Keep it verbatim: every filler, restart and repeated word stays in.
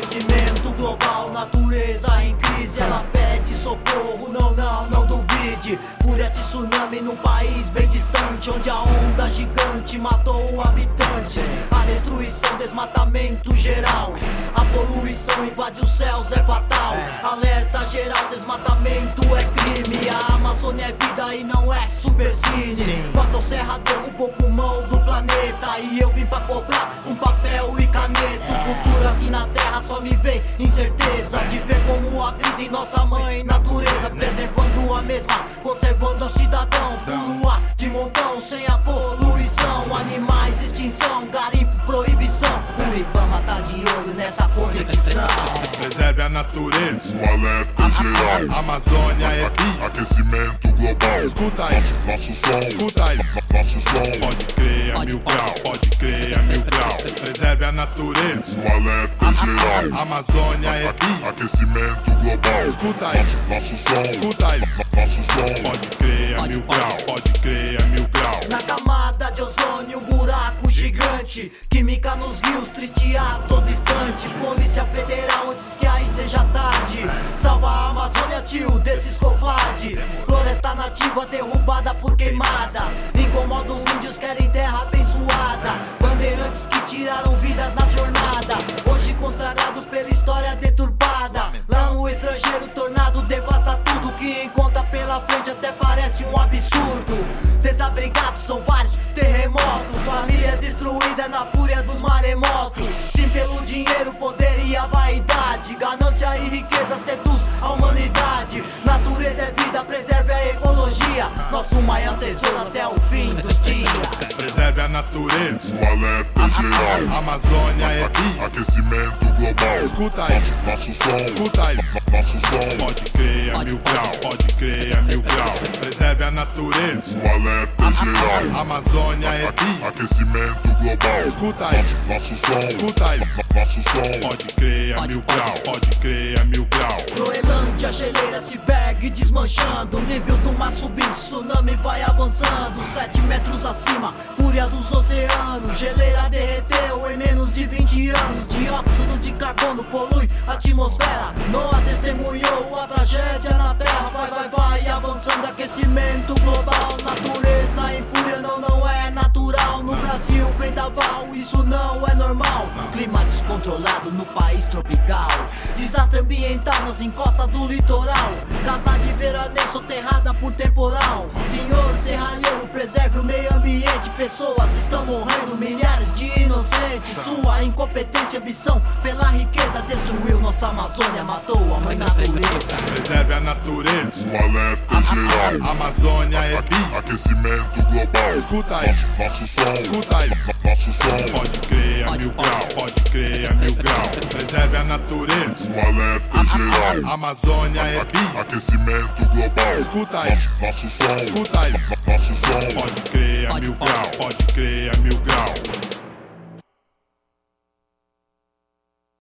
Aquecimento global, natureza em crise. Ela pede socorro, não, não, não duvide. Fúria de tsunami num país bem distante, onde a onda gigante matou habitantes. A destruição, desmatamento geral. A poluição invade os céus, é fatal. Alerta geral, desmatamento é crime. A Amazônia é vida e não é supercine. Motosserra derrubou o pulmão do planeta, e eu vim pra cobrar um papel e caneta. O futuro aqui na terra só me vem incerteza de ver como agridem nossa mãe natureza, preservando a mesma, conservando o cidadão. Puro ar de montão, sem a poluição. Animais, extinção, garimpo, proibição. O Ibama tá de olho nessa conexão. Preserve a natureza, o alerta geral. Amazônia é vida, aquecimento global. Escuta aí, nosso, nosso som, escuta aí, nosso som. Pode crer, é mil grau, pode crer, é mil grau. Preserve a natureza, o alerta geral. Amazônia é vida, aquecimento global. Escuta aí, nosso som, escuta aí, nosso som. pode crer, é mil grau, pode crer, é mil grau. Na camada de ozônio, um buraco gigante. Química nos rios, triste a todo instante. Polícia Federal antes que aí seja tarde. Salva a Amazônia, tio, desses covarde. Floresta nativa derrubada por queimadas. Incomoda os índios, querem terra abençoada. Bandeirantes que tiraram vidas na jornada, hoje consagrados pela história deturbada. Lá no estrangeiro, tornado devasta tudo que encontra pela frente, até parece um absurdo. Desabrigados são vários terremotos, famílias destruídas na fúria dos maremotos. Sim, pelo dinheiro, poder e a vaidade, ganância e riqueza seduz a humanidade. Natureza é vida, preserve a ecologia, nosso maior tesouro até o fim dos dias. Preserve a natureza, o alerta geral. Amazônia é vida, aquecimento global. Escuta aí, nosso som, escuta aí, nosso som. pode crer, é mil grau, pode crer, é mil grau. Preserve a natureza, o alerta geral. Amazônia é vida, aquecimento global. escuta aí, nosso som, escuta aí, nosso som. pode crer, é mil grau, pode crer, é mil grau. Groenlândia, geleira, iceberg desmanchando, nível do mar subindo, tsunami vai avançando. Sete metros acima, fúria dos oceanos, geleira derreteu em menos de vinte anos. Dióxido de carbono polui a atmosfera, Noah testemunhou a tragédia na terra. Vai, vai, vai, avançando, aquecimento global. Natureza em fúria, não, não é natural. No Brasil, vendaval, isso não é normal. Clima descontrolado no país tropical, desastre ambiental nas encostas do litoral. Casa de veraneio soterrada por temporal. Senhor serralheiro, preserve o meio ambiente. Pessoas estão morrendo, milhares de inocentes. Sua incompetência e ambição pela riqueza destruiu nossa Amazônia, matou a mãe natureza. Preserve a natureza, o alerta geral. Amazônia é vida, aquecimento global. escuta aí, nosso som, escuta aí, nosso som. pode crer, é mil grau, pode crer, é mil grau. Preserve a natureza, o alerta geral. Amazônia é vida, aquecimento global. escuta aí, nosso som, escuta aí, nosso som. pode crer, é mil grau, pode crer, é mil grau.